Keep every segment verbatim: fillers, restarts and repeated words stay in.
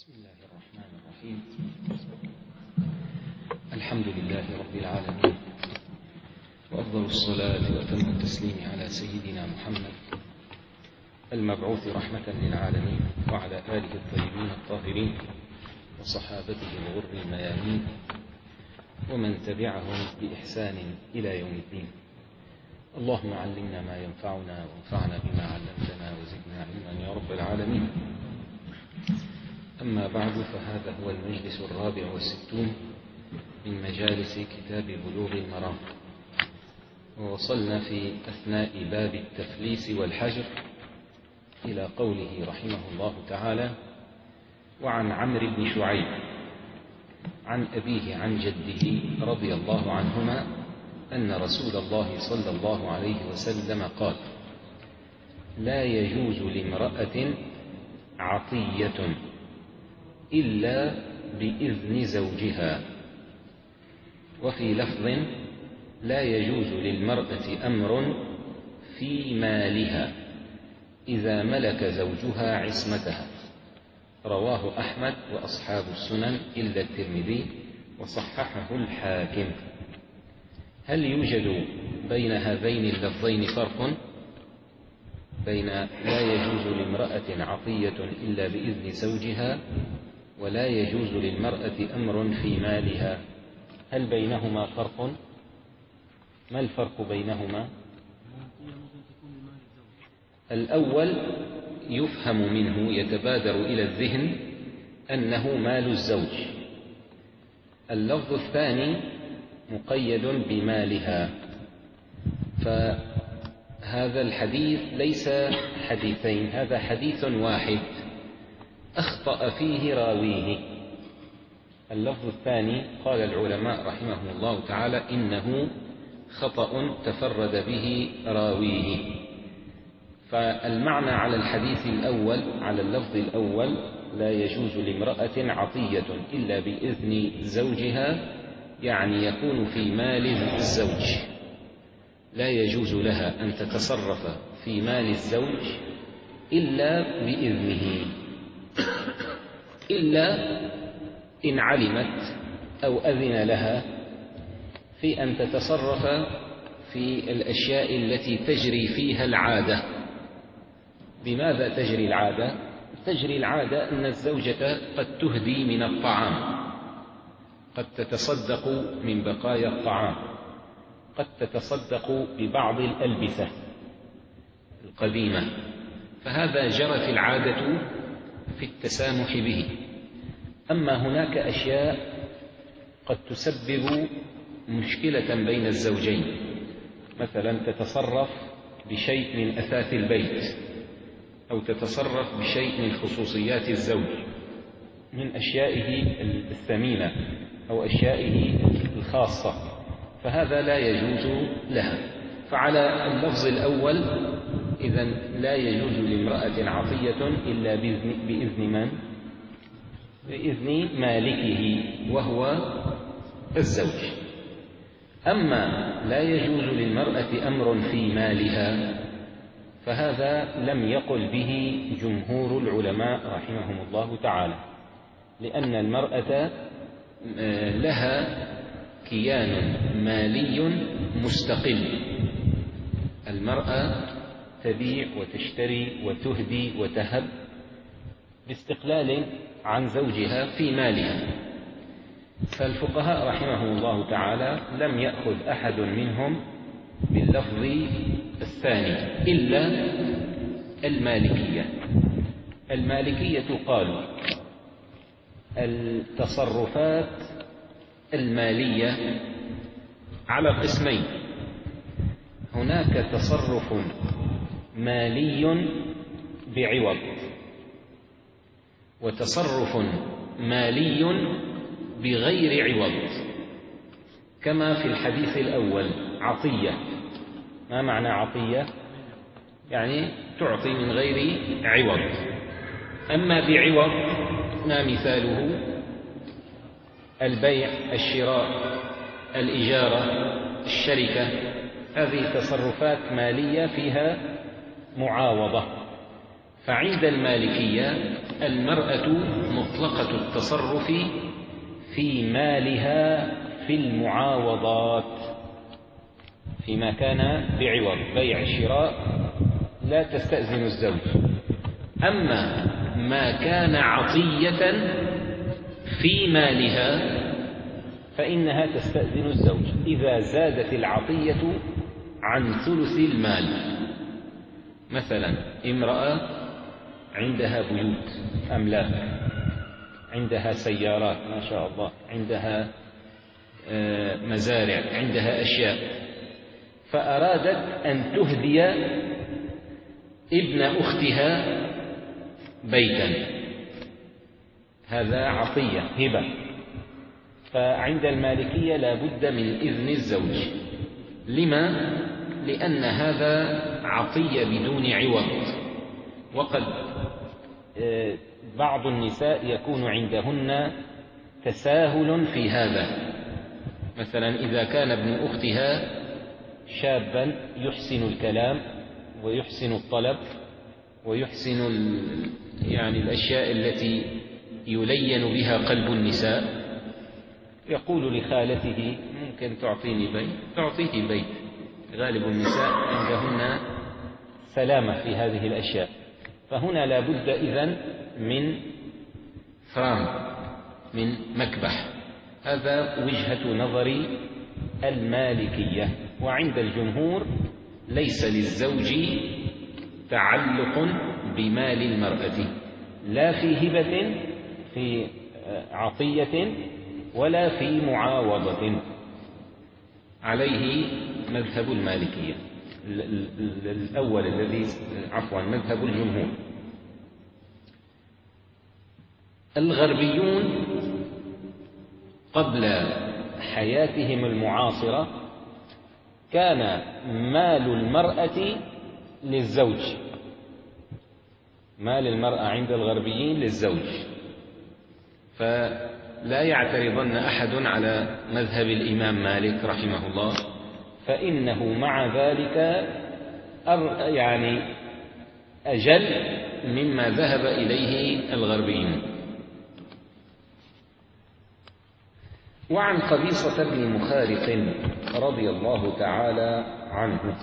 بسم الله الرحمن الرحيم. الحمد لله رب العالمين، وأفضل الصلاة وأتم التسليم على سيدنا محمد المبعوث رحمة للعالمين، وعلى آله الطيبين الطاهرين وصحابته الغر الميامين ومن تبعهم بإحسان إلى يوم الدين. اللهم علمنا ما ينفعنا وانفعنا بما علمتنا وزدنا علما يا رب العالمين. أما بعد، فهذا هو المجلس الرابع والستون من مجالس كتاب بلوغ المرام، ووصلنا في أثناء باب التفليس والحجر إلى قوله رحمه الله تعالى: وعن عمرو بن شعيب عن أبيه عن جده رضي الله عنهما أن رسول الله صلى الله عليه وسلم قال: لا يجوز لامرأة عطية إلا بإذن زوجها. وفي لفظ: لا يجوز للمرأة أمر في مالها إذا ملك زوجها عصمتها. رواه أحمد وأصحاب السنن إلا الترمذي، وصححه الحاكم. هل يوجد بين هذين اللفظين فرق؟ بين لا يجوز لامرأة عطية إلا بإذن زوجها ولا يجوز للمرأة أمر في مالها، هل بينهما فرق؟ ما الفرق بينهما؟ الأول يفهم منه، يتبادر إلى الذهن أنه مال الزوج. اللفظ الثاني مقيد بمالها، فهذا الحديث ليس حديثين، هذا حديث واحد أخطأ فيه راويه. اللفظ الثاني قال العلماء رحمهم الله تعالى إنه خطأ تفرد به راويه. فالمعنى على الحديث الأول، على اللفظ الأول: لا يجوز لامرأة عطية إلا بإذن زوجها، يعني يكون في مال الزوج، لا يجوز لها أن تتصرف في مال الزوج إلا بإذنه، إلا إن علمت أو أذن لها في أن تتصرف في الأشياء التي تجري فيها العادة. بماذا تجري العادة؟ تجري العادة أن الزوجة قد تهدي من الطعام، قد تتصدق من بقايا الطعام، قد تتصدق ببعض الألبسة القديمة، فهذا جرت العادة في التسامح به. أما هناك أشياء قد تسبب مشكلة بين الزوجين، مثلا تتصرف بشيء من أثاث البيت، أو تتصرف بشيء من خصوصيات الزوج، من أشيائه الثمينة أو أشيائه الخاصة، فهذا لا يجوز لها. فعلى اللفظ الأول إذن لا يجوز لامرأة عطية إلا بإذن, بإذن من؟ بإذن مالكه وهو الزوج. أما لا يجوز للمرأة أمر في مالها، فهذا لم يقل به جمهور العلماء رحمهم الله تعالى، لأن المرأة لها كيان مالي مستقل. المرأة تبيع وتشتري وتهدي وتهب باستقلال عن زوجها في مالها. فالفقهاء رحمهم الله تعالى لم يأخذ أحد منهم باللفظ الثاني إلا المالكية. المالكية قالوا: التصرفات المالية على قسمين: هناك تصرف مالي بعوض، وتصرف مالي بغير عوض، كما في الحديث الأول: عطية. ما معنى عطية؟ يعني تعطي من غير عوض. أما بعوض ما مثاله؟ البيع، الشراء، الإجارة، الشركة، هذه تصرفات مالية فيها معاوضة. فعند المالكية المرأة مطلقة التصرف في مالها في المعاوضات، فيما كان بعوض بيع شراء لا تستأذن الزوج. أما ما كان عطية في مالها فإنها تستأذن الزوج إذا زادت العطية عن ثلث المال. مثلا امرأة عندها بيوت أملاك، عندها سيارات ما شاء الله، عندها مزارع، عندها أشياء، فأرادت أن تهدي ابن أختها بيتا، هذا عطية هبة، فعند المالكية لا بد من إذن الزوج. لما؟ لأن هذا عطية بدون عوض. وقد بعض النساء يكون عندهن تساهل في هذا، مثلا إذا كان ابن أختها شابا يحسن الكلام ويحسن الطلب ويحسن يعني الأشياء التي يلين بها قلب النساء، يقول لخالته ممكن تعطيني بيت، تعطيه بيت. غالب النساء عندهن سلامة في هذه الأشياء، فهنا لا بد إذن من فرام، من مكبح. هذا وجهة نظر المالكية. وعند الجمهور ليس للزوج تعلق بمال المرأة، لا في هبة في عطية ولا في معاوضة. عليه مذهب المالكية الأول الذي عفوا مذهب الجمهور. الغربيون قبل حياتهم المعاصرة كان مال المرأة للزوج، مال المرأة عند الغربيين للزوج، فلا يعترضن أحد على مذهب الإمام مالك رحمه الله، فإنه مع ذلك يعني أجل مما ذهب إليه الغربيون. وعن قبيصة بن مخارق رضي الله تعالى عنه.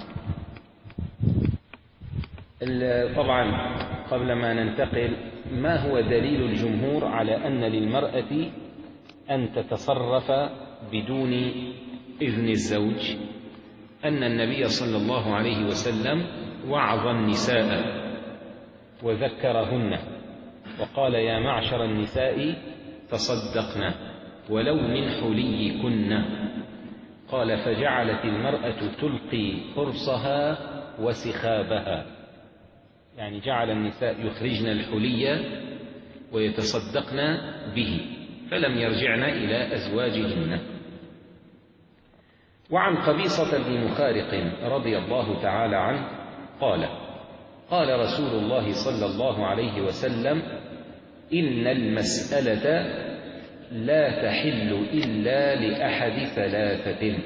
طبعا قبل ما ننتقل، ما هو دليل الجمهور على أن للمرأة أن تتصرف بدون إذن الزوج؟ أن النبي صلى الله عليه وسلم وعظ النساء وذكرهن وقال: يا معشر النساء تصدقن ولو من حليكن. قال: فجعلت المرأة تلقي قرصها وسخابها، يعني جعل النساء يخرجن الحلي ويتصدقن به، فلم يرجعن إلى أزواجهن. وعن قبيصة بن مخارق رضي الله تعالى عنه قال: قال رسول الله صلى الله عليه وسلم: إن المسألة لا تحل إلا لأحد ثلاثة.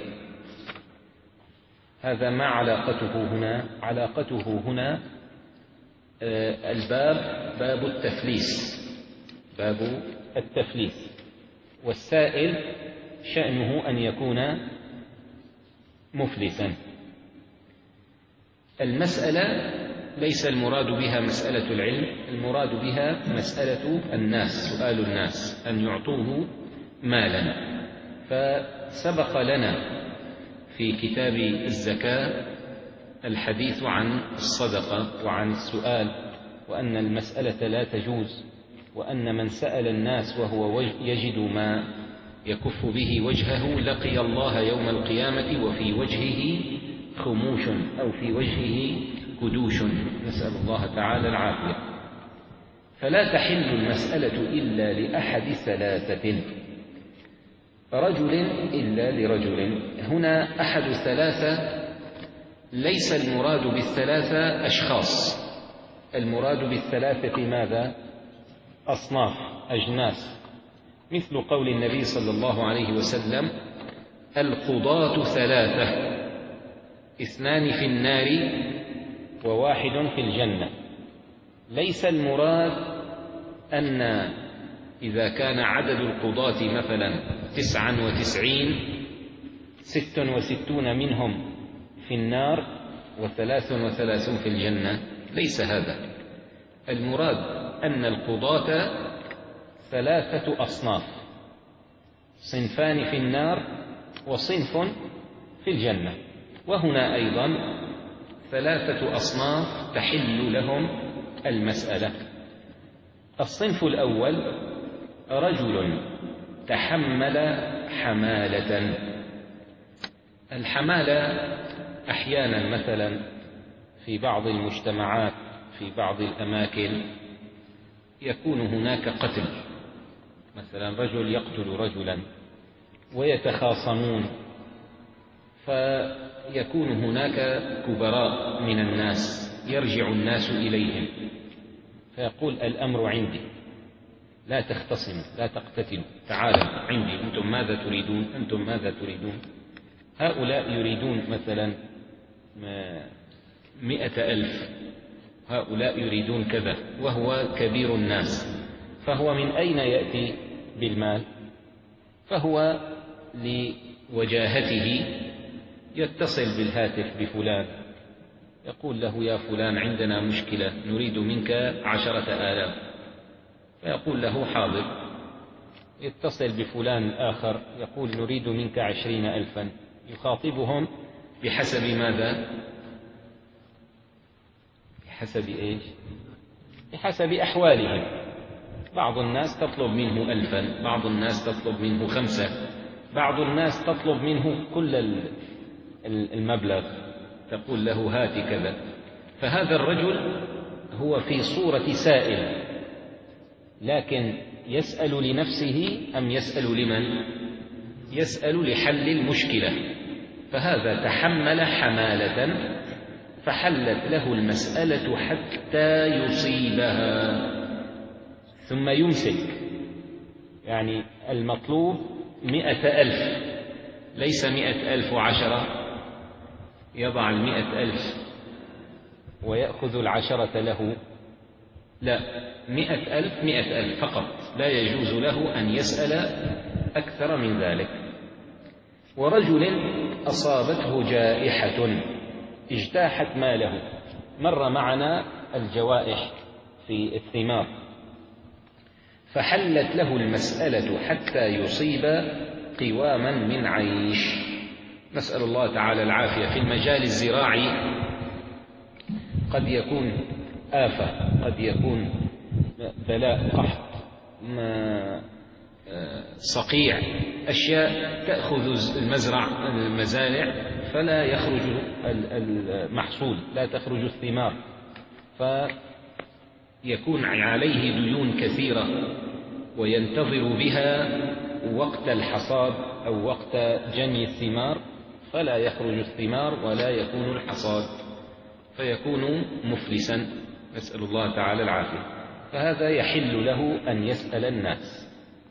هذا ما علاقته هنا؟ علاقته هنا الباب باب التفليس، باب التفليس، والسائل شأنه أن يكون مفلسا. المسألة ليس المراد بها مسألة العلم، المراد بها مسألة الناس، سؤال الناس أن يعطوه مالا. فسبق لنا في كتاب الزكاة الحديث عن الصدقة وعن السؤال، وأن المسألة لا تجوز، وأن من سأل الناس وهو يجد ما يكف به وجهه لقي الله يوم القيامة وفي وجهه خموش أو في وجهه كدوش، نسأل الله تعالى العافية. فلا تحل المسألة إلا لأحد ثلاثة، رجل إلا لرجل. هنا أحد ثلاثة ليس المراد بالثلاثة أشخاص، المراد بالثلاثة ماذا؟ أصناف، أجناس، مثل قول النبي صلى الله عليه وسلم: القضاة ثلاثة، اثنان في النار وواحد في الجنة، ليس المراد أن إذا كان عدد القضاة مثلا تسعا وتسعين ست وستون منهم في النار وثلاث وثلاثون في الجنة، ليس هذا المراد. أن القضاة ثلاثة أصناف، صنفان في النار وصنف في الجنة، وهنا أيضا ثلاثة أصناف تحل لهم المسألة. الصنف الأول رجل تحمل حمالة. الحمالة أحيانا مثلا في بعض المجتمعات في بعض الأماكن يكون هناك قتل، مثلا رجل يقتل رجلا ويتخاصمون، فيكون هناك كبراء من الناس يرجع الناس إليهم فيقول الأمر عندي، لا تختصموا لا تقتتلوا، تعالوا عندي، أنتم ماذا تريدون؟ أنتم ماذا تريدون؟ هؤلاء يريدون مثلا مئة ألف، هؤلاء يريدون كذا، وهو كبير الناس، فهو من أين يأتي بالمال؟ فهو لوجاهته يتصل بالهاتف بفلان يقول له يا فلان عندنا مشكلة نريد منك عشرة آلاف، فيقول له حاضر. يتصل بفلان آخر يقول نريد منك عشرين ألفا، يخاطبهم بحسب ماذا؟ بحسب إيش؟ بحسب أحوالهم. بعض الناس تطلب منه ألفا، بعض الناس تطلب منه خمسة، بعض الناس تطلب منه كل المبلغ، تقول له هات كذا. فهذا الرجل هو في صورة سائل، لكن يسأل لنفسه أم يسأل لمن؟ يسأل لحل المشكلة. فهذا تحمل حمالة فحلت له المسألة حتى يصيبها ثم يمسك، يعني المطلوب مئة ألف ليس مئة ألف وعشرة، يضع المئة ألف ويأخذ العشرة له، لا، مئة ألف مئة ألف فقط، لا يجوز له أن يسأل أكثر من ذلك. ورجل أصابته جائحة اجتاحت ماله، مر معنا الجوائح في الثمار، فحلت له المسألة حتى يصيب قواما من عيش. نسأل الله تعالى العافية. في المجال الزراعي قد يكون آفة، قد يكون بلاء، قحط، صقيع، أشياء تأخذ المزرع المزارع فلا يخرج المحصول، لا تخرج الثمار، فيكون عليه ديون كثيرة وينتظر بها وقت الحصاد أو وقت جني الثمار، فلا يخرج الثمار ولا يكون الحصاد، فيكون مفلسا، نسأل الله تعالى العافية. فهذا يحل له أن يسأل الناس.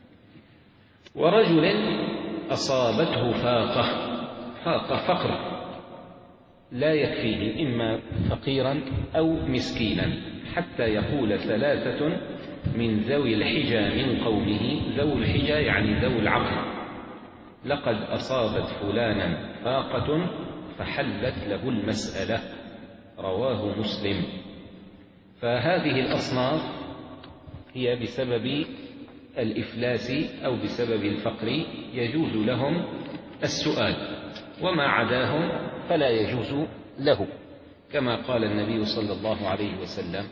ورجل أصابته فاقة، فاقة فقر لا يكفيه، إما فقيرا أو مسكينا، حتى يقول ثلاثة من ذوي الحجى من قومه، ذوي الحجى يعني ذوي العقل، لقد أصابت فلانا فاقة فحلت له المسألة، رواه مسلم. فهذه الأصناف هي بسبب الإفلاس أو بسبب الفقر يجوز لهم السؤال، وما عداهم فلا يجوز له، كما قال النبي صلى الله عليه وسلم.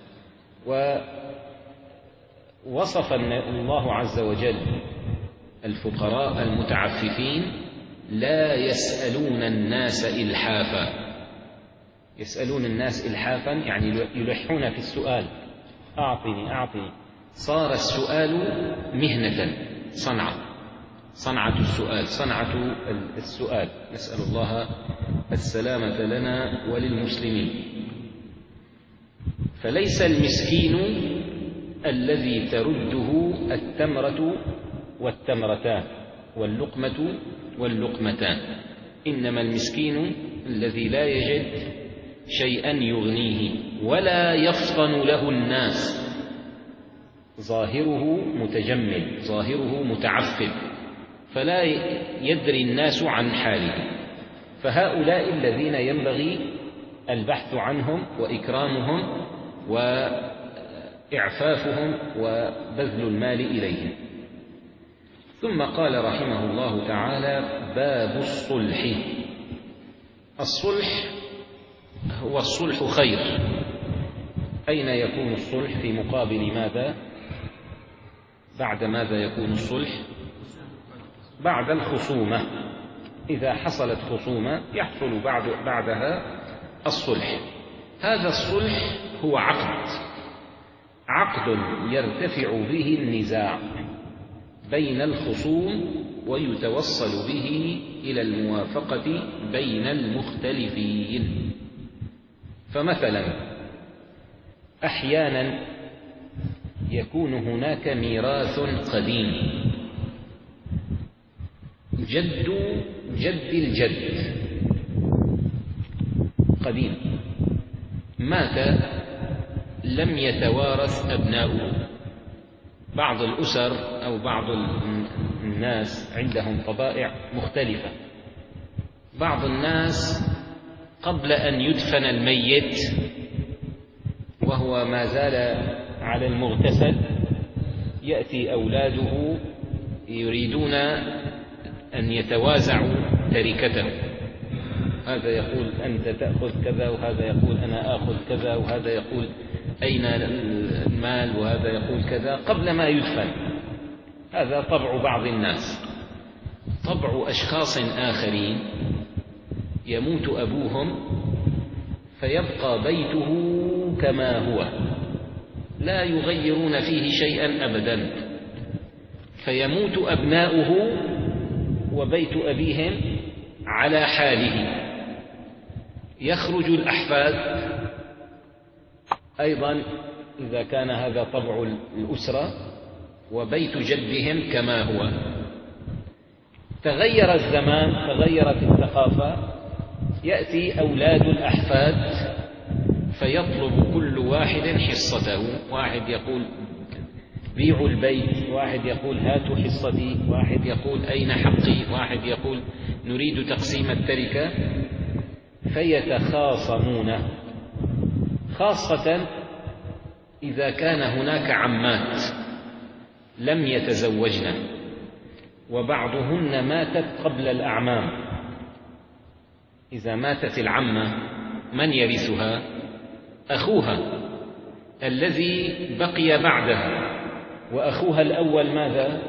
ووصف الله عز وجل الفقراء المتعففين لا يسألون الناس إلحافا. يسألون الناس إلحافا يعني يلحون في السؤال، أعطني أعطني، صار السؤال مهنة، صنعة، صنعة السؤال، صنعة السؤال، نسأل الله السلامة لنا وللمسلمين. فليس المسكين الذي ترده التمرة والتمرتان واللقمة واللقمتان، إنما المسكين الذي لا يجد شيئا يغنيه ولا يفطن له الناس، ظاهره متجمل، ظاهره متعفف، فلا يدري الناس عن حاله. فهؤلاء الذين ينبغي البحث عنهم وإكرامهم وإعفافهم وبذل المال إليهم. ثم قال رحمه الله تعالى: باب الصلح. الصلح هو الصلح خير. أين يكون الصلح؟ في مقابل ماذا؟ بعد ماذا يكون الصلح؟ بعد الخصومة. إذا حصلت خصومة يحصل بعد بعدها الصلح. هذا الصلح هو عقد عقد يرتفع به النزاع بين الخصوم ويتوصل به إلى الموافقة بين المختلفين. فمثلا أحيانا يكون هناك ميراث قديم، جد جد الجد قديم، مات لم يتوارث أبناؤه. بعض الأسر أو بعض الناس عندهم طبائع مختلفة. بعض الناس قبل أن يدفن الميت وهو ما زال على المغتسل يأتي أولاده يريدون أن يتوازعوا تركته، هذا يقول أنت تأخذ كذا، وهذا يقول أنا آخذ كذا، وهذا يقول أين المال، وهذا يقول كذا، قبل ما يدفن. هذا طبع بعض الناس. طبع أشخاص آخرين يموت أبوهم فيبقى بيته كما هو، لا يغيرون فيه شيئا أبدا، فيموت أبناؤه وبيت أبيهم على حاله. يخرج الأحفاد أيضا إذا كان هذا طبع الأسرة، وبيت جدهم كما هو. تغير الزمان، تغيرت الثقافة، يأتي أولاد الأحفاد فيطلب كل واحد حصته. واحد يقول بيعوا البيت، واحد يقول هاتوا حصتي، واحد يقول أين حقي، واحد يقول نريد تقسيم التركة، فيتخاصمون، خاصة إذا كان هناك عمات لم يتزوجن وبعضهن ماتت قبل الأعمام. إذا ماتت العمة من يرثها؟ أخوها الذي بقي بعدها، وأخوها الأول ماذا؟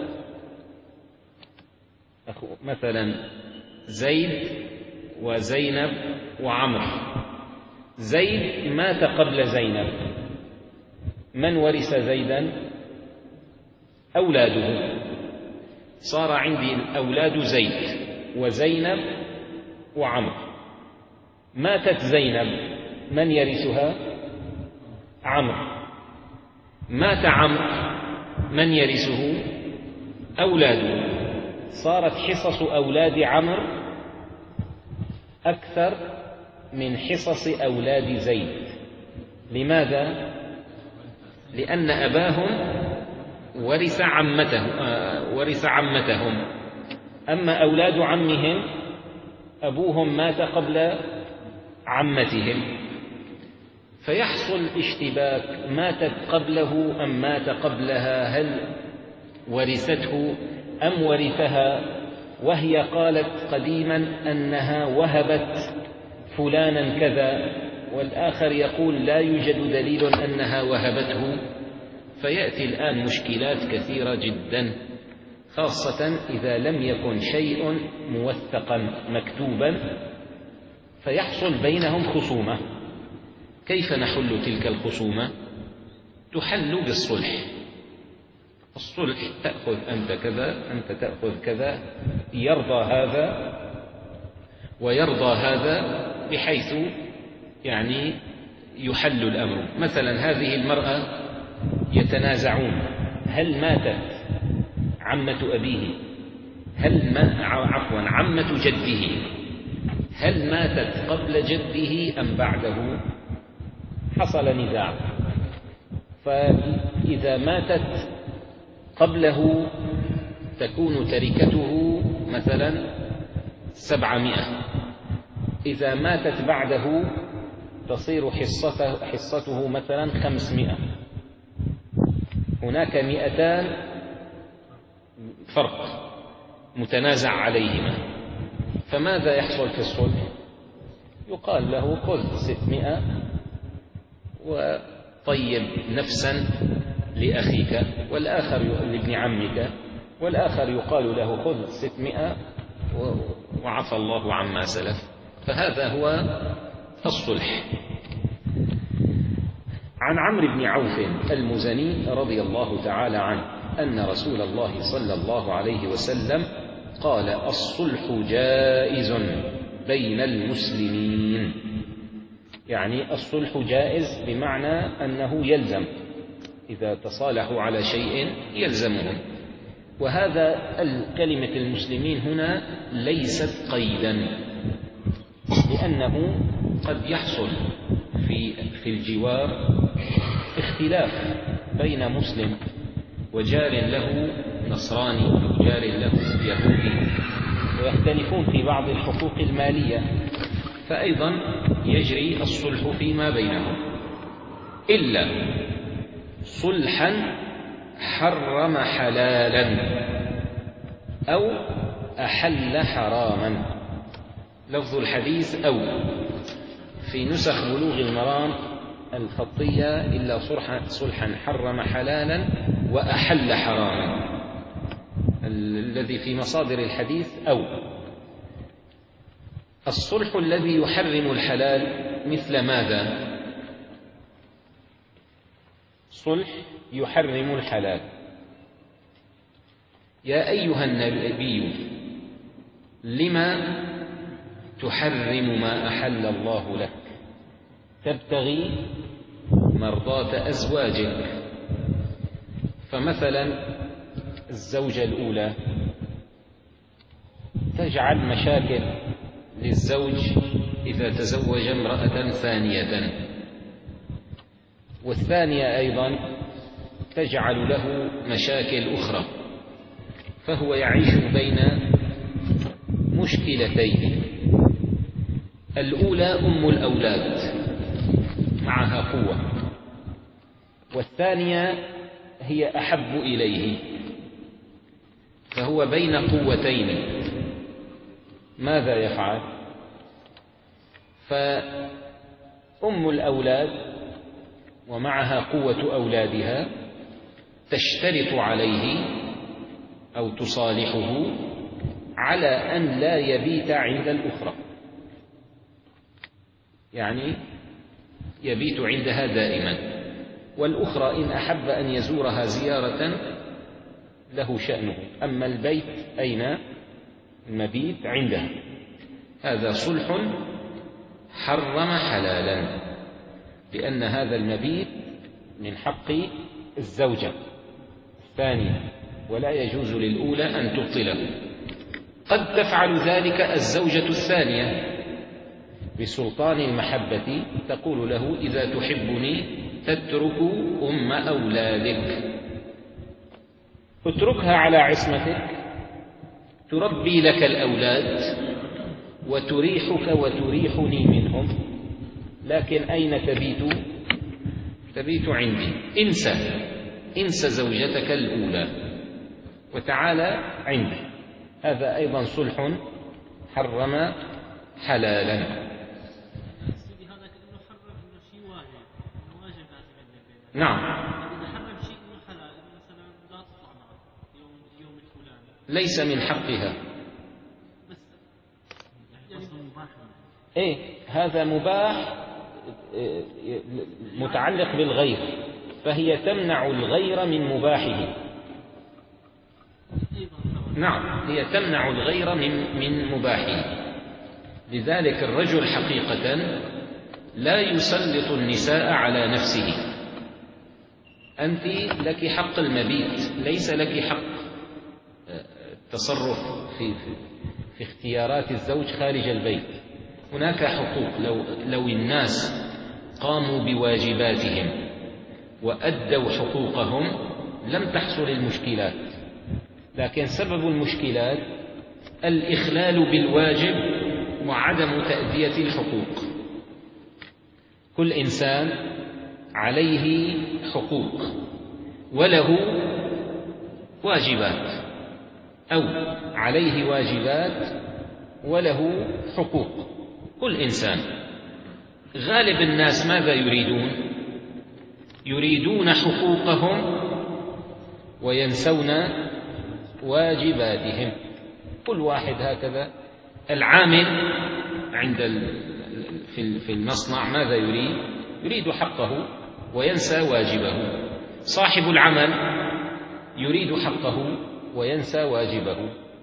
أخو مثلا زيد وزينب وعمر. زيد مات قبل زينب، من ورث زيدا؟ أولاده. صار عندي أولاد زيد وزينب وعمر. ماتت زينب، من يرثها؟ عمرو. مات عمرو، من يرثه؟ أولاده. صارت حصص أولاد عمرو أكثر من حصص أولاد زيد. لماذا؟ لأن أباهم ورث عمته ورث عمتهم، أما أولاد عمهم أبوهم مات قبل عمتهم، فيحصل اشتباك، ماتت قبله أم مات قبلها، هل ورثته أم ورثها، وهي قالت قديما أنها وهبت فلانا كذا، والآخر يقول لا يوجد دليل أنها وهبته. فيأتي الآن مشكلات كثيرة جدا، خاصة إذا لم يكن شيء موثقا مكتوبا، فيحصل بينهم خصومة. كيف نحل تلك الخصومة؟ تحل بالصلح. الصلح تأخذ أنت كذا، أنت تأخذ كذا، يرضى هذا ويرضى هذا، بحيث يعني يحل الأمر. مثلا هذه المرأة يتنازعون، هل ماتت عمة أبيه، هل ما عفوا عمة جده، هل ماتت قبل جده أم بعده؟ حصل نزاع، فإذا ماتت قبله تكون تركته مثلا سبعمائة، إذا ماتت بعده تصير حصته, حصته مثلا خمسمائة. هناك مئتان فرق متنازع عليهما، فماذا يحصل في الصلح؟ يقال له خذ ستمائة وطيب نفسا لأخيك، والآخر لابن عمك، والآخر يقال له خذ ستمائة وعفى الله عما سلف. فهذا هو الصلح. عن عمرو بن عوف المزني رضي الله تعالى عنه أن رسول الله صلى الله عليه وسلم قال: الصلح جائز بين المسلمين. يعني الصلح جائز بمعنى أنه يلزم، إذا تصالحوا على شيء يلزمهم. وهذا كلمة المسلمين هنا ليست قيدا، لأنه قد يحصل في في الجوار اختلاف بين مسلم وجار له نصراني وجار له يهودي، ويختلفون في بعض الحقوق المالية، فأيضا يجري الصلح فيما بينهم، إلا صلحا حرم حلالا أو أحل حراما. لفظ الحديث أو في نسخ بلوغ المرام الخطية إلا صلحا حرم حلالا وأحل حراما، الذي في مصادر الحديث أو. الصلح الذي يحرم الحلال مثل ماذا؟ صلح يحرم الحلال: يا أيها النبي لما تحرم ما أحل الله لك تبتغي مرضاة أزواجك. فمثلا الزوجة الأولى تجعل مشاكل للزوج إذا تزوج امرأة ثانية، والثانية أيضا تجعل له مشاكل أخرى، فهو يعيش بين مشكلتين: الأولى أم الأولاد معها قوة، والثانية هي أحب إليه، فهو بين قوتين. ماذا يفعل؟ فأم الأولاد ومعها قوة أولادها تشترط عليه أو تصالحه على أن لا يبيت عند الأخرى، يعني يبيت عندها دائما، والأخرى إن أحب أن يزورها زيارة له شأنه، أما البيت أين؟ المبيت عندها. هذا صلح حرم حلالا، لأن هذا المبيت من حق الزوجة الثانية، ولا يجوز للأولى أن تبطله. قد تفعل ذلك الزوجة الثانية بسلطان المحبة، تقول له: إذا تحبني تترك أم أولادك، اتركها على عصمتك، تربي لك الأولاد وتريحك وتريحني منهم، لكن أين تبيت؟ تبيت عندي. انسى انسى زوجتك الأولى وتعالى عندي. هذا أيضا صلح حرم حلالا. نعم، ليس من حقها. إيه، هذا مباح متعلق بالغير، فهي تمنع الغير من مباحه. نعم، هي تمنع الغير من من مباحه. لذلك الرجل حقيقة لا يسلط النساء على نفسه. أنت لك حق المبيت، ليس لك حق التصرف في, في, في اختيارات الزوج خارج البيت. هناك حقوق، لو, لو الناس قاموا بواجباتهم وأدوا حقوقهم لم تحصل المشكلات، لكن سبب المشكلات الإخلال بالواجب وعدم تأدية الحقوق. كل إنسان عليه حقوق وله واجبات، أو عليه واجبات وله حقوق. كل إنسان، غالب الناس ماذا يريدون؟ يريدون حقوقهم وينسون واجباتهم. كل واحد هكذا. العامل عند في المصنع ماذا يريد؟ يريد حقه وينسى واجبه. صاحب العمل يريد حقه وينسى واجبه.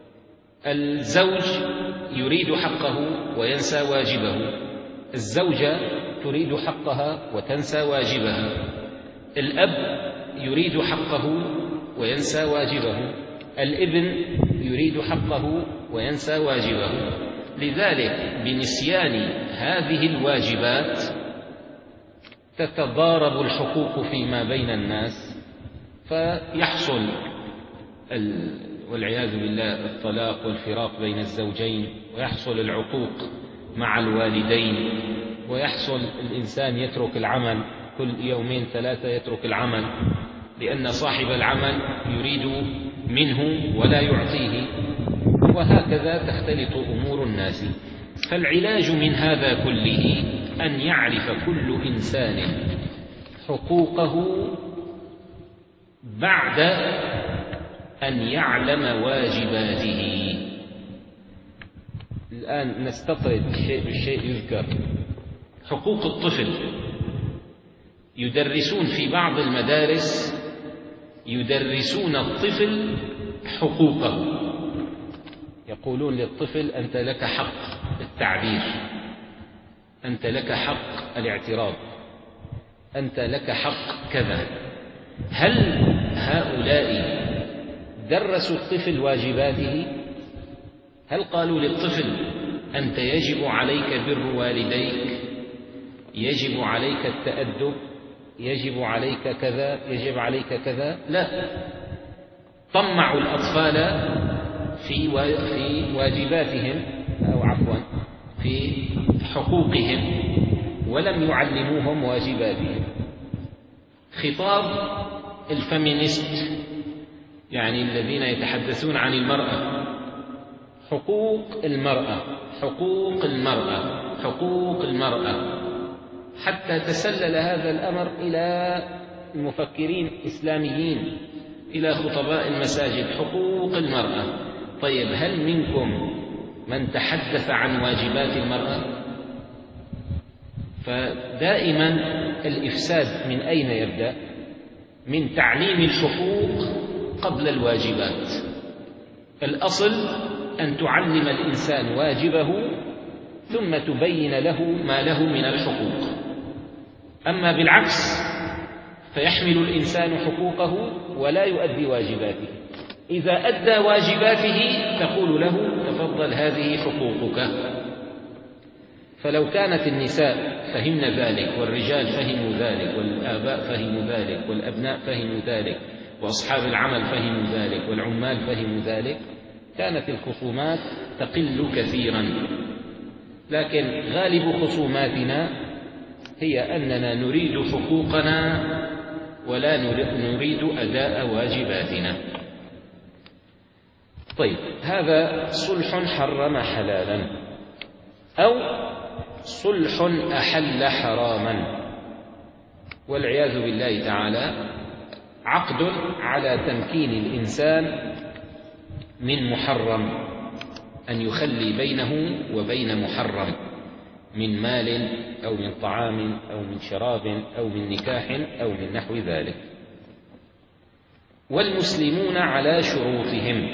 الزوج يريد حقه وينسى واجبه. الزوجة تريد حقها وتنسى واجبها. الأب يريد حقه وينسى واجبه. الابن يريد حقه وينسى واجبه. لذلك بنسيان هذه الواجبات تتضارب الحقوق فيما بين الناس، فيحصل والعياذ بالله الطلاق والفراق بين الزوجين، ويحصل العقوق مع الوالدين، ويحصل الإنسان يترك العمل كل يومين ثلاثة، يترك العمل لأن صاحب العمل يريد منه ولا يعطيه، وهكذا تختلط أمور الناس. فالعلاج من هذا كله أن يعرف كل إنسان حقوقه بعد أن يعلم واجباته. الآن نستطرد الشيء بالشيء يذكر. حقوق الطفل، يدرسون في بعض المدارس يدرسون الطفل حقوقه، يقولون للطفل أنت لك حق التعبير، أنت لك حق الاعتراض، أنت لك حق كذا. هل هؤلاء درسوا الطفل واجباته؟ هل قالوا للطفل أنت يجب عليك بر والديك، يجب عليك التأدب، يجب عليك كذا، يجب عليك كذا؟ لا، طمعوا الأطفال في واجباتهم، أو عفوا في حقوقهم، ولم يعلموهم واجباتهم. خطاب الفيمينيست، يعني الذين يتحدثون عن المرأة، حقوق المرأة، حقوق المرأة، حقوق المرأة، حتى تسلل هذا الأمر إلى المفكرين الإسلاميين، إلى خطباء المساجد. حقوق المرأة. طيب، هل منكم من تحدث عن واجبات المرأة؟ فدائما الإفساد من أين يبدأ؟ من تعليم الحقوق قبل الواجبات. الأصل أن تعلم الإنسان واجبه ثم تبين له ما له من الحقوق. أما بالعكس فيحمل الإنسان حقوقه ولا يؤدي واجباته. إذا أدى واجباته تقول له تفضل هذه حقوقك. فلو كانت النساء فهمن ذلك، والرجال فهموا ذلك، والآباء فهموا ذلك، والأبناء فهموا ذلك، وأصحاب العمل فهموا ذلك، والعمال فهموا ذلك، كانت الخصومات تقل كثيرا. لكن غالب خصوماتنا هي أننا نريد حقوقنا ولا نريد أداء واجباتنا. طيب، هذا صلح حرم حلالا، أو صلح أحل حراما، والعياذ بالله تعالى عقد على تمكين الإنسان من محرم، أن يخلي بينه وبين محرم من مال أو من طعام أو من شراب أو من نكاح أو من نحو ذلك. والمسلمون على شروطهم،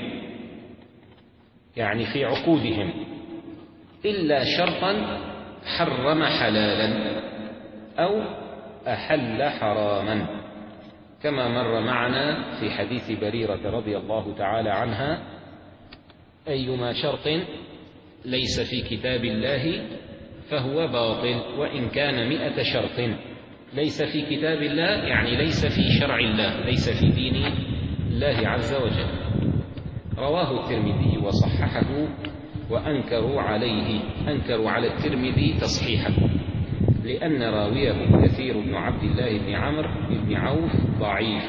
يعني في عقودهم، إلا شرطا حرم حلالا أو أحل حراما، كما مر معنا في حديث بريرة رضي الله تعالى عنها: أيما شرط ليس في كتاب الله فهو باطل وإن كان مئة شرط. ليس في كتاب الله يعني ليس في شرع الله، ليس في دين الله عز وجل. رواه الترمذي وصححه وأنكروا عليه، أنكروا على الترمذي تصحيحه لأن راويه كثير بن عبد الله بن عمرو بن عوف ضعيف،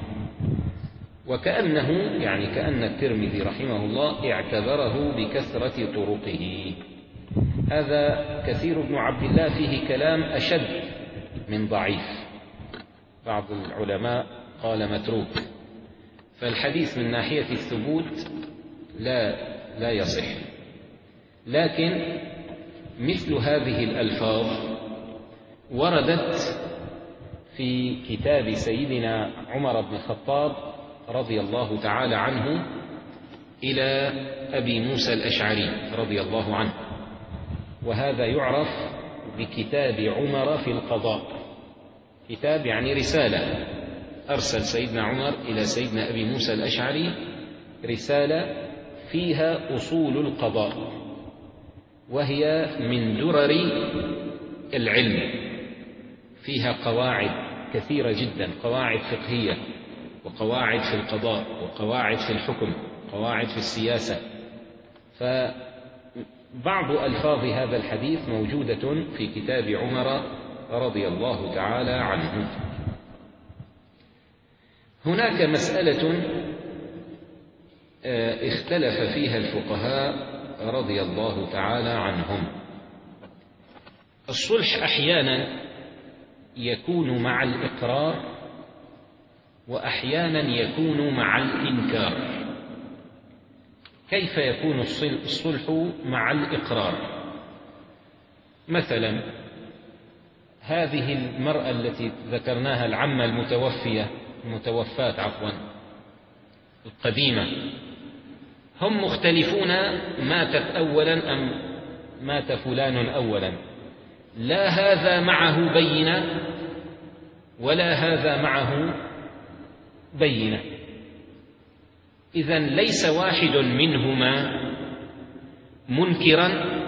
وكأنه يعني كأن الترمذي رحمه الله اعتبره بكثرة طرقه. هذا كثير بن عبد الله فيه كلام أشد من ضعيف، بعض العلماء قال متروك، فالحديث من ناحية الثبوت لا لا يصح. لكن مثل هذه الألفاظ وردت في كتاب سيدنا عمر بن الخطاب رضي الله تعالى عنه إلى أبي موسى الأشعري رضي الله عنه، وهذا يعرف بكتاب عمر في القضاء. كتاب يعني رسالة، أرسل سيدنا عمر إلى سيدنا أبي موسى الأشعري رسالة فيها أصول القضاء، وهي من درر العلم، فيها قواعد كثيرة جدا، قواعد فقهية وقواعد في القضاء وقواعد في الحكم وقواعد في السياسة. فبعض ألفاظ هذا الحديث موجودة في كتاب عمر رضي الله تعالى عنه. هناك مسألة اختلف فيها الفقهاء رضي الله تعالى عنهم. الصلح أحيانا يكون مع الإقرار وأحيانا يكون مع الإنكار. كيف يكون الصلح مع الإقرار؟ مثلا هذه المرأة التي ذكرناها، العمة المتوفية المتوفاة عفوا القديمة، هم مختلفون ماتت أولا أم مات فلان أولا، لا هذا معه بينة ولا هذا معه بينة، إذن ليس واحد منهما منكرا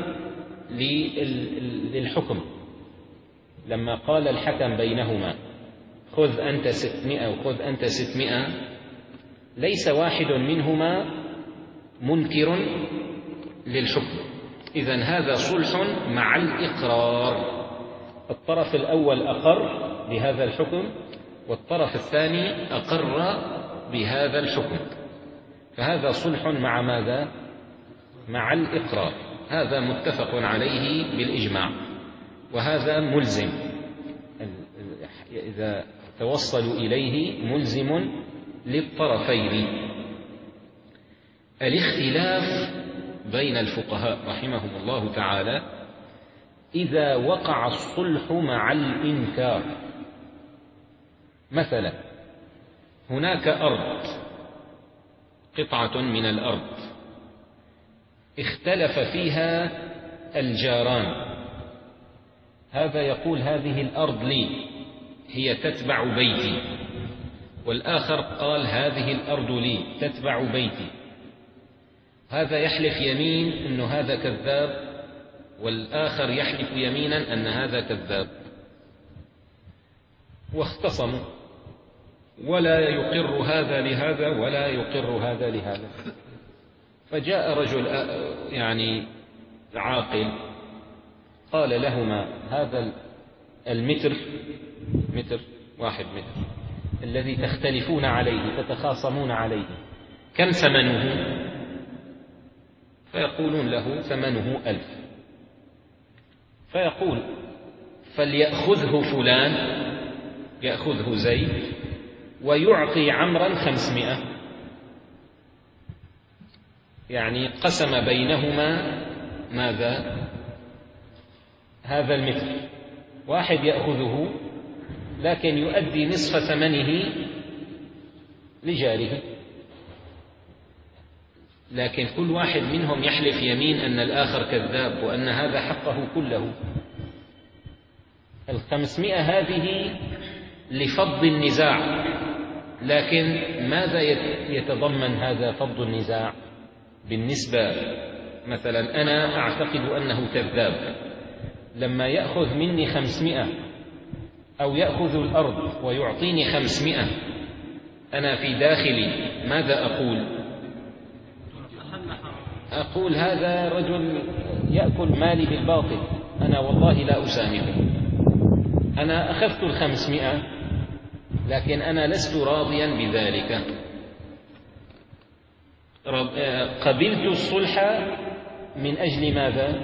للحكم. لما قال الحكم بينهما خذ أنت ستمائة وخذ أنت ستمائة، ليس واحد منهما منكر للحكم، إذن هذا صلح مع الإقرار. الطرف الأول أقر بهذا الحكم والطرف الثاني أقر بهذا الحكم، فهذا صلح مع ماذا؟ مع الإقرار. هذا متفق عليه بالإجماع، وهذا ملزم، إذا توصلوا إليه ملزم للطرفين. الاختلاف بين الفقهاء رحمهم الله تعالى إذا وقع الصلح مع الإنكار. مثلا هناك أرض، قطعة من الأرض اختلف فيها الجاران، هذا يقول هذه الأرض لي هي تتبع بيتي، والآخر قال هذه الأرض لي تتبع بيتي. هذا يحلف يمين أن هذا كذاب، والآخر يحلف يمينا أن هذا كذاب، واختصموا، ولا يقر هذا لهذا ولا يقر هذا لهذا. فجاء رجل يعني عاقل قال لهما هذا المتر، متر واحد متر الذي تختلفون عليه تتخاصمون عليه كم ثمنه؟ فيقولون له ثمنه ألف، فيقول فليأخذه فلان، يأخذه زيد ويعطي عمرا خمسمائة، يعني قسم بينهما ماذا؟ هذا المتر، واحد يأخذه لكن يؤدي نصف ثمنه لجاره، لكن كل واحد منهم يحلف يمين أن الآخر كذاب وأن هذا حقه كله. الخمسمائة هذه لفض النزاع، لكن ماذا يتضمن هذا فض النزاع؟ بالنسبة مثلا أنا أعتقد أنه كذاب لما يأخذ مني خمسمائة أو يأخذ الأرض ويعطيني خمسمائة، أنا في داخلي ماذا أقول؟ أقول هذا رجل يأكل مالي بالباطل، أنا والله لا أسامحه. أنا أخذت الخمسمائة لكن أنا لست راضيا بذلك، قبلت الصلح من أجل ماذا؟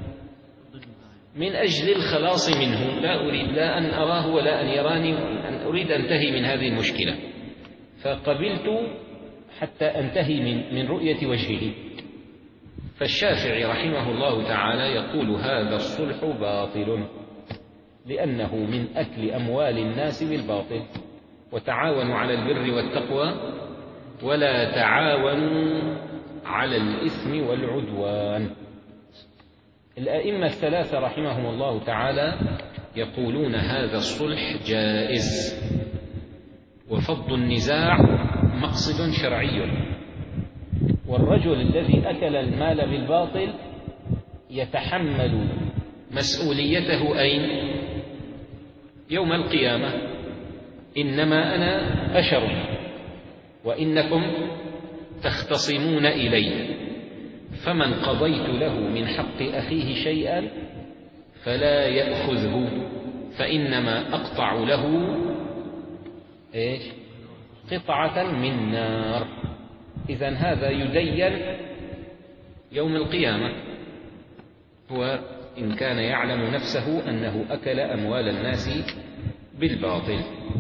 من أجل الخلاص منه، لا أريد لا أن أراه ولا أن يراني، أن أريد أن أنتهي من هذه المشكلة، فقبلت حتى أنتهي من, من رؤية وجهه. فالشافعي رحمه الله تعالى يقول هذا الصلح باطل لأنه من أكل أموال الناس بالباطل، وتعاونوا على البر والتقوى ولا تعاونوا على الإثم والعدوان. الأئمة الثلاثة رحمهم الله تعالى يقولون هذا الصلح جائز، وفض النزاع مقصد شرعي، والرجل الذي أكل المال بالباطل يتحمل مسؤوليته أين؟ يوم القيامة. إنما أنا بشر وإنكم تختصمون إلي، فمن قضيت له من حق أخيه شيئا فلا يأخذه، فإنما أقطع له إيش؟ قطعة من نار. إذن هذا يدين يوم القيامة، هو إن كان يعلم نفسه أنه أكل أموال الناس بالباطل.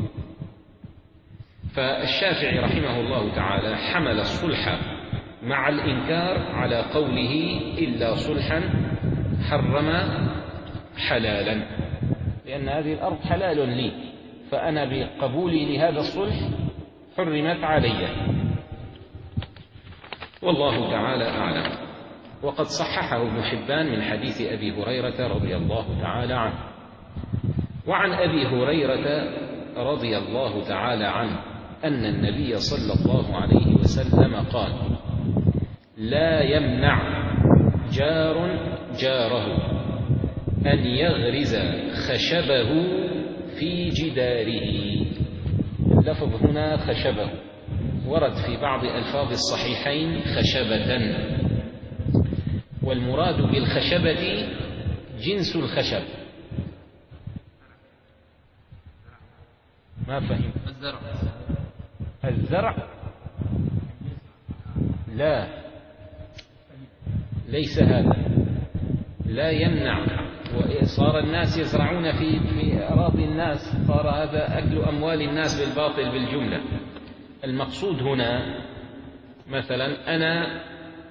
فالشافعي رحمه الله تعالى حمل الصلح مع الإنكار على قوله إلا صلحا حرم حلالا، لأن هذه الأرض حلال لي، فأنا بقبولي لهذا الصلح حرمت علي. والله تعالى أعلم. وقد صححه ابن حبان من حديث أبي هريرة رضي الله تعالى عنه. وعن أبي هريرة رضي الله تعالى عنه أن النبي صلى الله عليه وسلم قال لا يمنع جار جاره أن يغرز خشبه في جداره. اللفظ هنا خشبه، ورد في بعض ألفاظ الصحيحين خشبة، والمراد بالخشبة جنس الخشب. ما فهم؟ الزرع. الزرع لا، ليس هذا، لا يمنع. وصار الناس يزرعون في في أراضي الناس، صار هذا أكل أموال الناس بالباطل بالجملة. المقصود هنا مثلا أنا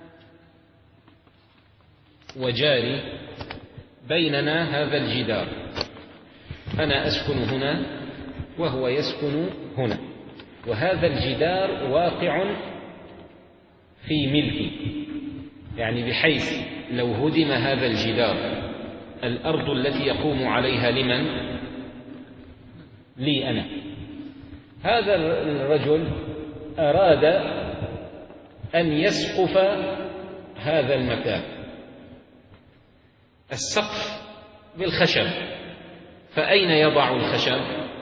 وجاري بيننا هذا الجدار، أنا أسكن هنا وهو يسكن هنا، وهذا الجدار واقع في ملكي، يعني بحيث لو هدم هذا الجدار الأرض التي يقوم عليها لمن؟ لي أنا. هذا الرجل أراد أن يسقف هذا المكان، السقف بالخشب، فأين يضع الخشب؟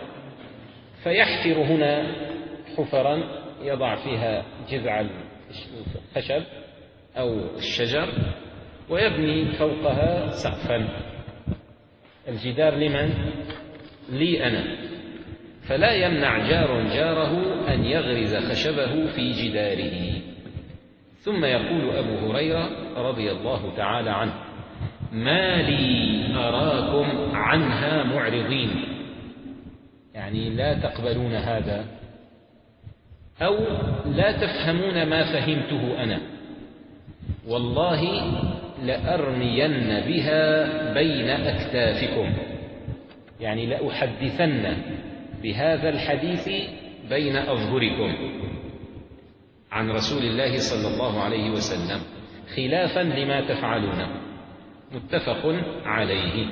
فيحفر هنا حفرا يضع فيها جذع الخشب أو الشجر ويبني فوقها سقفا. الجدار لمن؟ لي أنا. فلا يمنع جار جاره أن يغرز خشبه في جداره. ثم يقول أبو هريرة رضي الله تعالى عنه ما لي أراكم عنها معرضين، يعني لا تقبلون هذا أو لا تفهمون ما فهمته أنا، والله لأرمين بها بين أكتافكم، يعني لأحدثن بهذا الحديث بين أظهركم عن رسول الله صلى الله عليه وسلم خلافا لما تفعلون. متفق عليه.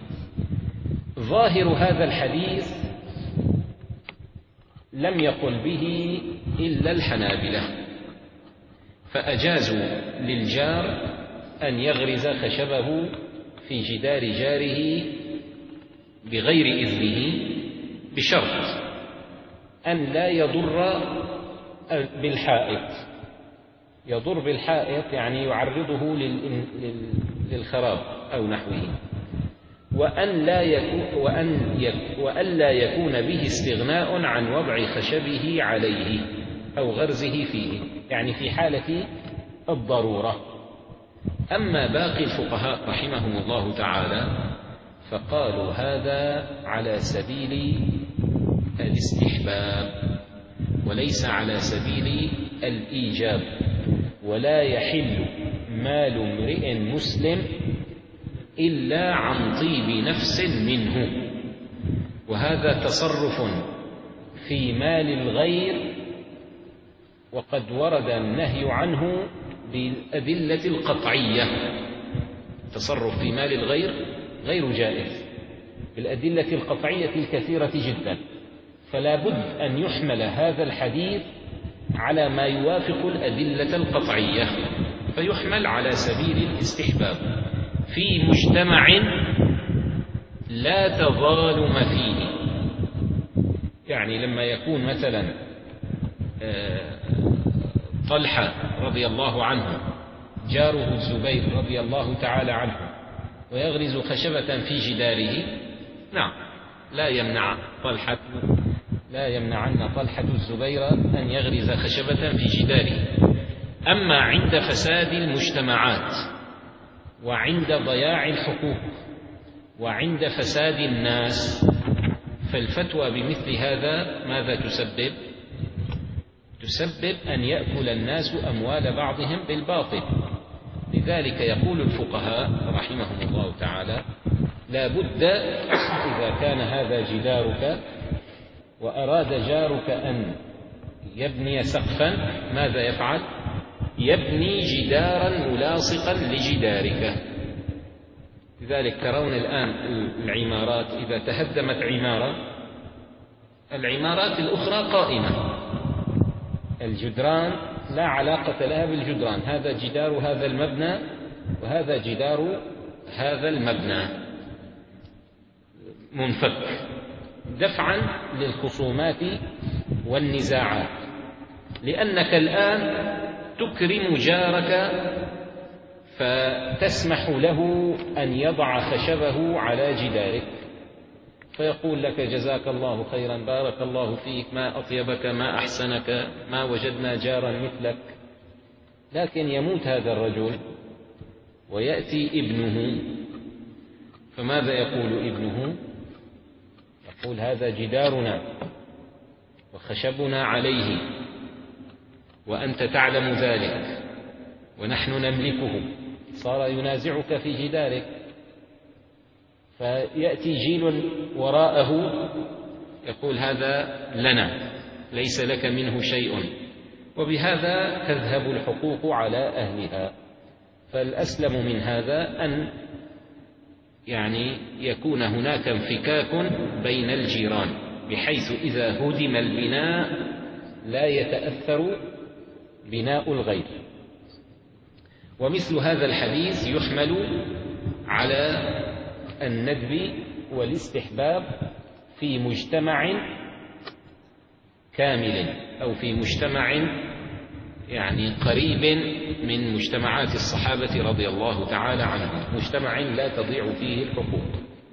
ظاهر هذا الحديث لم يقل به إلا الحنابلة، فأجازوا للجار أن يغرز خشبه في جدار جاره بغير إذنه بشرط أن لا يضر بالحائط. يضر بالحائط يعني يعرضه للخراب أو نحوه، وأن لا يكون وأن يك وألا يكون به استغناء عن وضع خشبه عليه أو غرزه فيه، يعني في حالة الضرورة. أما باقي الفقهاء رحمهم الله تعالى فقالوا هذا على سبيل الاستحباب وليس على سبيل الإيجاب، ولا يحل مال امرئ مسلم إلا عن طيب نفس منه، وهذا تصرف في مال الغير وقد ورد النهي عنه بالأدلة القطعية. التصرف في مال الغير غير جائز بالأدلة القطعية الكثيرة جدا، فلا بد أن يحمل هذا الحديث على ما يوافق الأدلة القطعية، فيحمل على سبيل الاستحباب في مجتمع لا تظالم فيه. يعني لما يكون مثلا طلحة رضي الله عنه جاره الزبير رضي الله تعالى عنه ويغرز خشبة في جداره، نعم لا يمنع طلحة لا يمنعن طلحة الزبير أن يغرز خشبة في جداره. أما عند فساد المجتمعات وعند ضياع الحقوق وعند فساد الناس فالفتوى بمثل هذا ماذا تسبب؟ تسبب أن يأكل الناس أموال بعضهم بالباطل. لذلك يقول الفقهاء رحمهم الله تعالى لا بد إذا كان هذا جدارك وأراد جارك أن يبني سقفا ماذا يفعل؟ يبني جدارا ملاصقا لجدارك. لذلك ترون الآن العمارات إذا تهدمت عمارة العمارات الأخرى قائمة، الجدران لا علاقة لها بالجدران، هذا جدار هذا المبنى وهذا جدار هذا المبنى منفك دفعا للخصومات والنزاعات، لأنك الآن تكرم جارك فتسمح له أن يضع خشبه على جدارك، فيقول لك جزاك الله خيرا بارك الله فيك ما أطيبك ما أحسنك ما وجدنا جارا مثلك. لكن يموت هذا الرجل ويأتي ابنه، فماذا يقول ابنه؟ يقول هذا جدارنا وخشبنا عليه وأنت تعلم ذلك ونحن نملكه، صار ينازعك في جدارك. فيأتي جيل وراءه يقول هذا لنا ليس لك منه شيء، وبهذا تذهب الحقوق على أهلها. فالأسلم من هذا أن يعني يكون هناك انفكاك بين الجيران بحيث إذا هدم البناء لا يتأثر بناء الغير. ومثل هذا الحديث يحمل على الندب والاستحباب في مجتمع كامل أو في مجتمع يعني قريب من مجتمعات الصحابة رضي الله تعالى عنهم، مجتمع لا تضيع فيه الحقوق.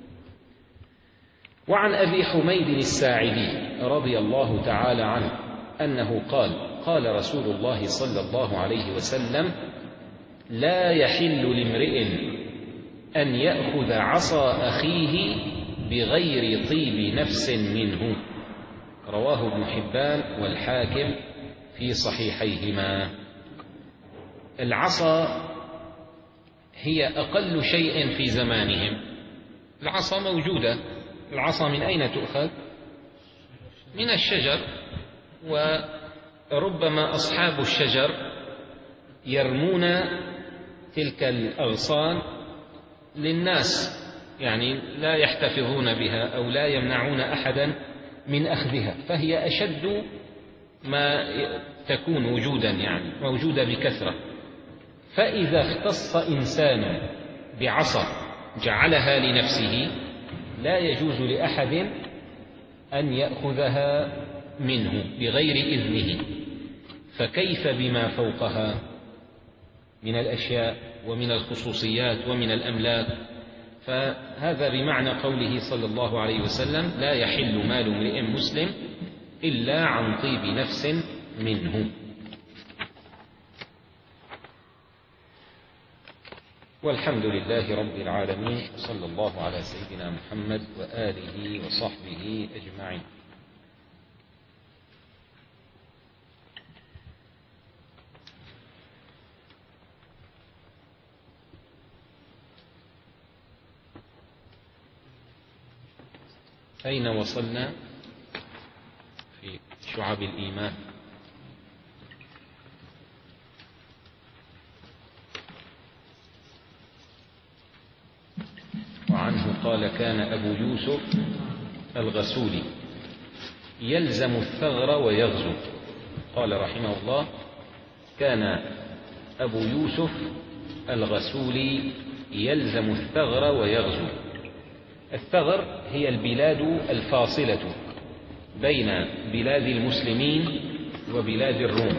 وعن أبي حميد الساعدي رضي الله تعالى عنه أنه قال قال رسول الله صلى الله عليه وسلم لا يحل لامرئ أن يأخذ عصا أخيه بغير طيب نفس منه، رواه ابن حبان والحاكم في صحيحيهما. العصا هي أقل شيء في زمانهم، العصا موجودة. العصا من أين تؤخذ؟ من الشجر، وربما أصحاب الشجر يرمون تلك الأغصان للناس، يعني لا يحتفظون بها أو لا يمنعون أحدا من أخذها، فهي أشد ما تكون وجودا، يعني موجودة بكثرة. فإذا اختص إنسان بعصا جعلها لنفسه لا يجوز لأحد أن يأخذها منه بغير إذنه، فكيف بما فوقها من الأشياء ومن الخصوصيات ومن الأملاك؟ فهذا بمعنى قوله صلى الله عليه وسلم: لا يحل مال امرئ مسلم إلا عن طيب نفس منه. والحمد لله رب العالمين، صلى الله على سيدنا محمد وآله وصحبه أجمعين. أين وصلنا في شعب الإيمان؟ وعنه قال: كان أبو يوسف الغسولي يلزم الثغر ويغزو. قال رحمه الله: كان أبو يوسف الغسولي يلزم الثغر ويغزو. الثغر هي البلاد الفاصلة بين بلاد المسلمين وبلاد الروم،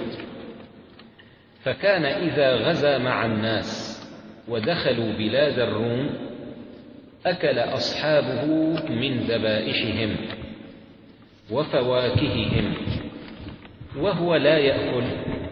فكان إذا غزا مع الناس ودخلوا بلاد الروم أكل أصحابه من ذبائحهم وفواكههم وهو لا يأكل،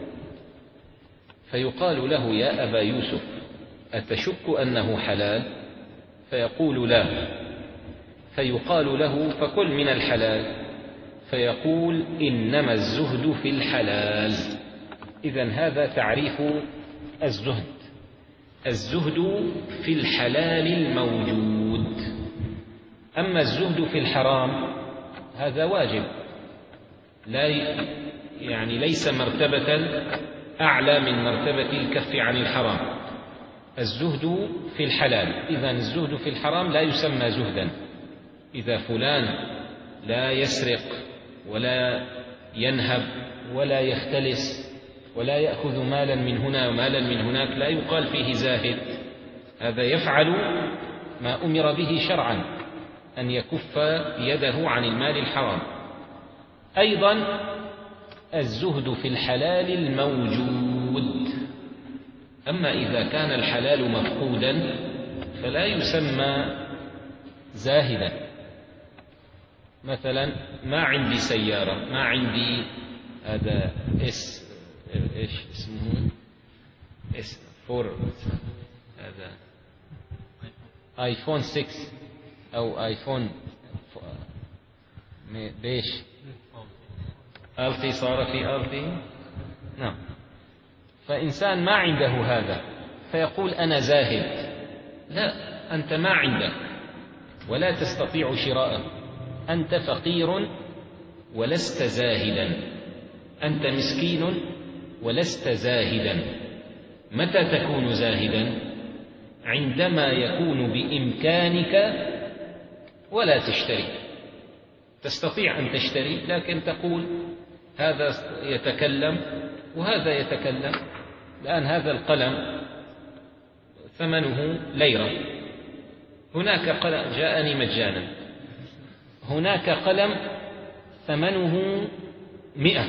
فيقال له: يا أبا يوسف، أتشك أنه حلال؟ فيقول: لا. فيقال له: فكل من الحلال. فيقول: إنما الزهد في الحلال. إذن هذا تعريف الزهد: الزهد في الحلال الموجود. أما الزهد في الحرام هذا واجب، لا يعني ليس مرتبة أعلى من مرتبة الكف عن الحرام. الزهد في الحلال، إذن الزهد في الحرام لا يسمى زهدا. إذا فلان لا يسرق ولا ينهب ولا يختلس ولا يأخذ مالا من هنا ومالا من هناك لا يقال فيه زاهد، هذا يفعل ما أمر به شرعا، أن يكف يده عن المال الحرام. أيضا الزهد في الحلال الموجود. أما إذا كان الحلال مفقودا فلا يسمى زاهدا. مثلا ما عندي سيارة، ما عندي هذا اس ايش اسمه اس فور، هذا ايفون ستة او ايفون بيش الفي صار في الفي. نعم. فإنسان ما عنده هذا فيقول: أنا زاهد. لا، أنت ما عندك ولا تستطيع شراءه، أنت فقير ولست زاهدا، أنت مسكين ولست زاهدا. متى تكون زاهدا؟ عندما يكون بإمكانك ولا تشتري. تستطيع أن تشتري لكن تقول: هذا يتكلم وهذا يتكلم. الآن هذا القلم ثمنه ليرة، هناك قلم جاءني مجانا، هناك قلم ثمنه مئة،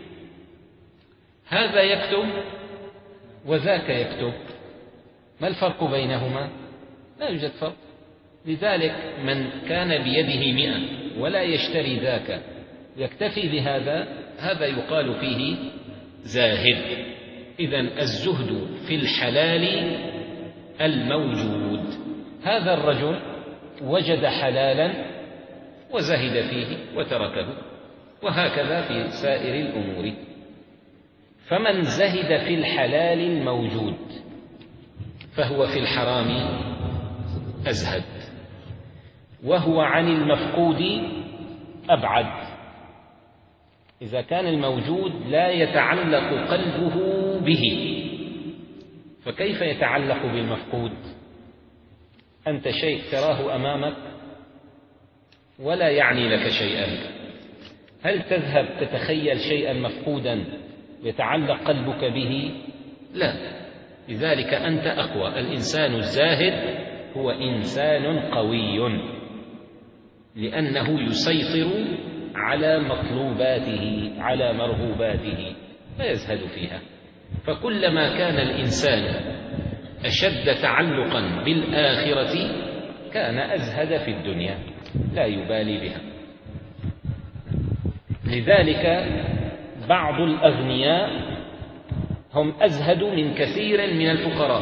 هذا يكتب وذاك يكتب، ما الفرق بينهما؟ لا يوجد فرق. لذلك من كان بيده مئة ولا يشتري ذاك يكتفي بهذا، هذا يقال فيه زاهد. إذن الزهد في الحلال الموجود. هذا الرجل وجد حلالا وزهد فيه وتركه، وهكذا في سائر الأمور. فمن زهد في الحلال الموجود فهو في الحرام أزهد، وهو عن المفقود أبعد. إذا كان الموجود لا يتعلق قلبه به، فكيف يتعلق بالمفقود؟ أنت شيء تراه أمامك ولا يعني لك شيئا، هل تذهب تتخيل شيئا مفقودا يتعلق قلبك به؟ لا. لذلك أنت أقوى. الإنسان الزاهد هو إنسان قوي، لأنه يسيطر على مطلوباته، على مرغوباته، فيزهد فيها. فكلما كان الإنسان أشد تعلقا بالآخرة كان أزهد في الدنيا، لا يبالي بها. لذلك بعض الأغنياء هم أزهد من كثير من الفقراء.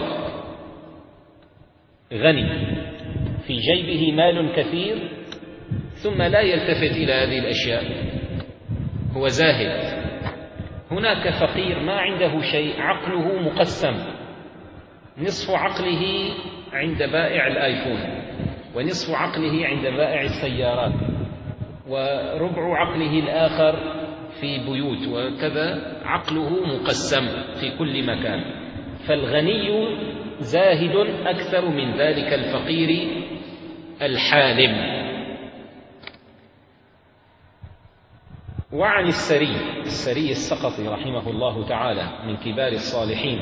غني في جيبه مال كثير ثم لا يلتفت إلى هذه الأشياء، هو زاهد. هناك فقير ما عنده شيء، عقله مقسم، نصف عقله عند بائع الآيفون، ونصف عقله عند بائع السيارات، وربع عقله الآخر في بيوت، وكذا عقله مقسم في كل مكان. فالغني زاهد أكثر من ذلك الفقير الحالم. وعن السري السري السقطي رحمه الله تعالى من كبار الصالحين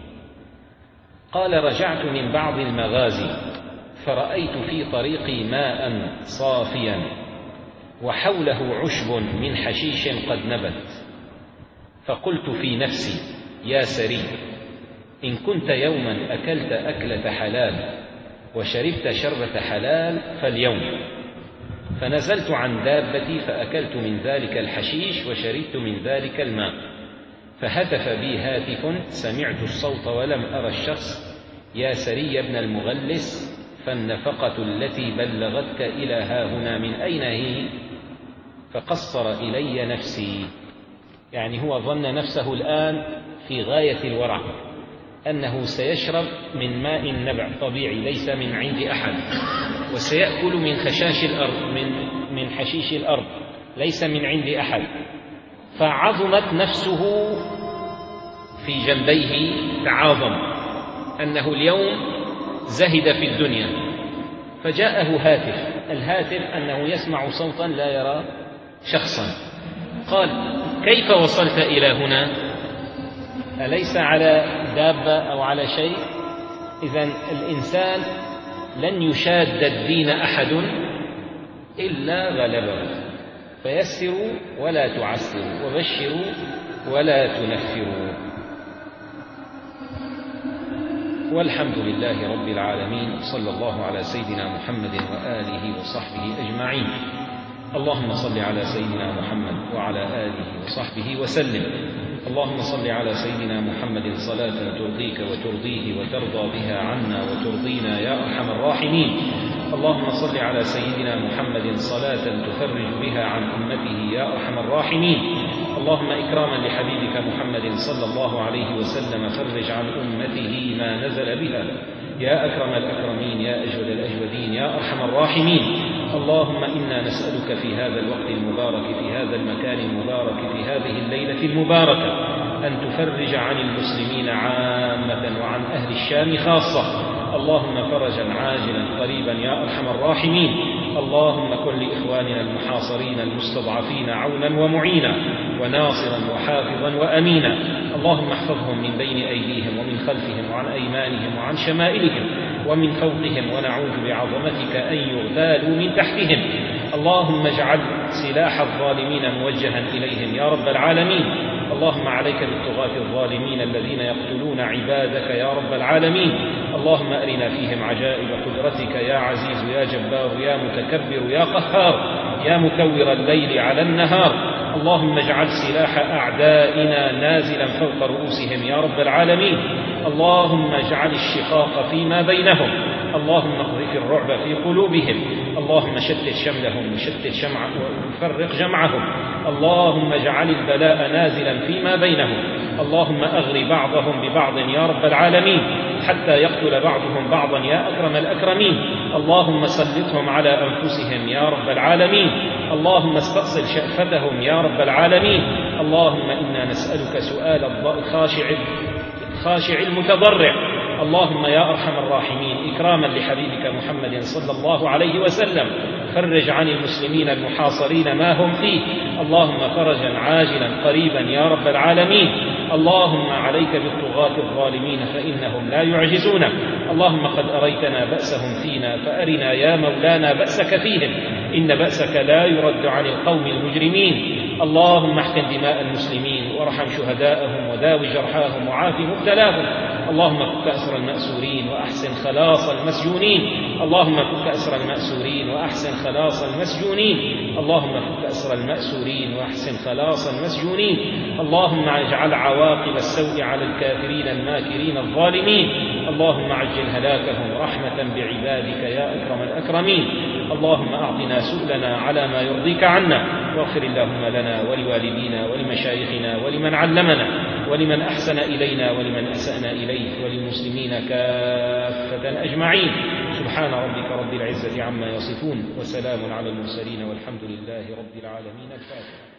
قال: رجعت من بعض المغازي فرأيت في طريقي ماء صافيا وحوله عشب من حشيش قد نبت، فقلت في نفسي: يا سري، إن كنت يوما أكلت أكلة حلال وشربت شربة حلال فاليوم. فنزلت عن دابتي فأكلت من ذلك الحشيش وشربت من ذلك الماء، فهتف بي هاتف، سمعت الصوت ولم أرى الشخص: يا سري ابن المغلس، فالنفقة التي بلغتك إلى هاهنا من أين هي؟ فقصر إلي نفسي، يعني هو ظن نفسه الآن في غاية الورع أنه سيشرب من ماء نبع طبيعي ليس من عند أحد، وسيأكل من خشاش الأرض، من من حشيش الأرض ليس من عند أحد. فعظمت نفسه في جنبيه، تعاظم أنه اليوم زهد في الدنيا. فجاءه هاتف، الهاتف أنه يسمع صوتا لا يرى شخصا. قال: كيف وصلت إلى هنا؟ أليس على دابة أو على شيء؟ إذن الإنسان لن يشاد الدين أحد إلا غلبه، فيسروا ولا تعسروا، وبشروا ولا تنفروا. والحمد لله رب العالمين، صلى الله على سيدنا محمد وآله وصحبه أجمعين. اللهم صل على سيدنا محمد وعلى آله وصحبه وسلم. اللهم صل على سيدنا محمد صلاة ترضيك وترضيه وترضى بها عنا وترضينا يا أرحم الراحمين. اللهم صل على سيدنا محمد صلاة تفرج بها عن أمته يا أرحم الراحمين. اللهم إكراما لحبيبك محمد صلى الله عليه وسلم فرج عن أمته ما نزل بها يا أكرم الأكرمين يا أجود الأجودين يا أرحم الراحمين. اللهم إنا نسألك في هذا الوقت المبارك، في هذا المكان المبارك، في هذه الليلة المباركة، أن تفرج عن المسلمين عامة وعن أهل الشام خاصة. اللهم فرجا عاجلا قريبا يا أرحم الراحمين. اللهم كن لإخواننا المحاصرين المستضعفين عونا ومعينا وناصرا وحافظا وأمينا. اللهم احفظهم من بين أيديهم ومن خلفهم وعن أيمانهم وعن شمائلهم ومن فوقهم، ونعوذ بعظمتك أن يغتالوا من تحتهم. اللهم اجعل سلاح الظالمين موجها إليهم يا رب العالمين. اللهم عليك بالطغاة الظالمين الذين يقتلون عبادك يا رب العالمين. اللهم أرنا فيهم عجائب قدرتك يا عزيز يا جبار يا متكبر يا قهار يا مكور الليل على النهار. اللهم اجعل سلاح أعدائنا نازلا فوق رؤوسهم يا رب العالمين. اللهم اجعل الشقاق فيما بينهم. اللهم اقذف الرعب في قلوبهم. اللهم شتت شملهم وشتت شمعهم وفرق جمعهم. اللهم اجعل البلاء نازلا فيما بينهم. اللهم أغر بعضهم ببعض يا رب العالمين حتى يقتل بعضهم بعضا يا أكرم الأكرمين. اللهم سلطهم على أنفسهم يا رب العالمين. اللهم استأصل شأفتهم يا رب العالمين. اللهم إنا نسألك سؤال الخاشع الخاشع المتضرع. اللهم يا أرحم الراحمين إكراما لحبيبك محمد صلى الله عليه وسلم فرج عن المسلمين المحاصرين ما هم فيه. اللهم فرجا عاجلا قريبا يا رب العالمين. اللهم عليك بالطغاة الظالمين فإنهم لا يعجزونك. اللهم قد أريتنا بأسهم فينا فأرنا يا مولانا بأسك فيهم، إن بأسك لا يرد عن القوم المجرمين. اللهم احقن دماء المسلمين وارحم شهداءهم وداوي جرحاهم وعاف مبتلاهم. اللهم فك أسر المأسورين وأحسن خلاص المسجونين. اللهم فك أسر المأسورين وأحسن خلاص المسجونين. اللهم فك أسر المأسورين وأحسن خلاص المسجونين. اللهم اجعل عواقب السوء على الكافرين الماكرين الظالمين. اللهم عجل هلاكهم رحمة بعبادك يا أكرم الأكرمين. اللهم أعطنا سؤلنا على ما يرضيك عنا، واغفر اللهم لنا ولوالدينا ولمشايخنا ولمن علمنا ولمن أحسن إلينا ولمن أسأنا إليه وللمسلمين كافة أجمعين. سبحان ربك رب العزة عما يصفون وسلام على المرسلين والحمد لله رب العالمين. الفاتحة.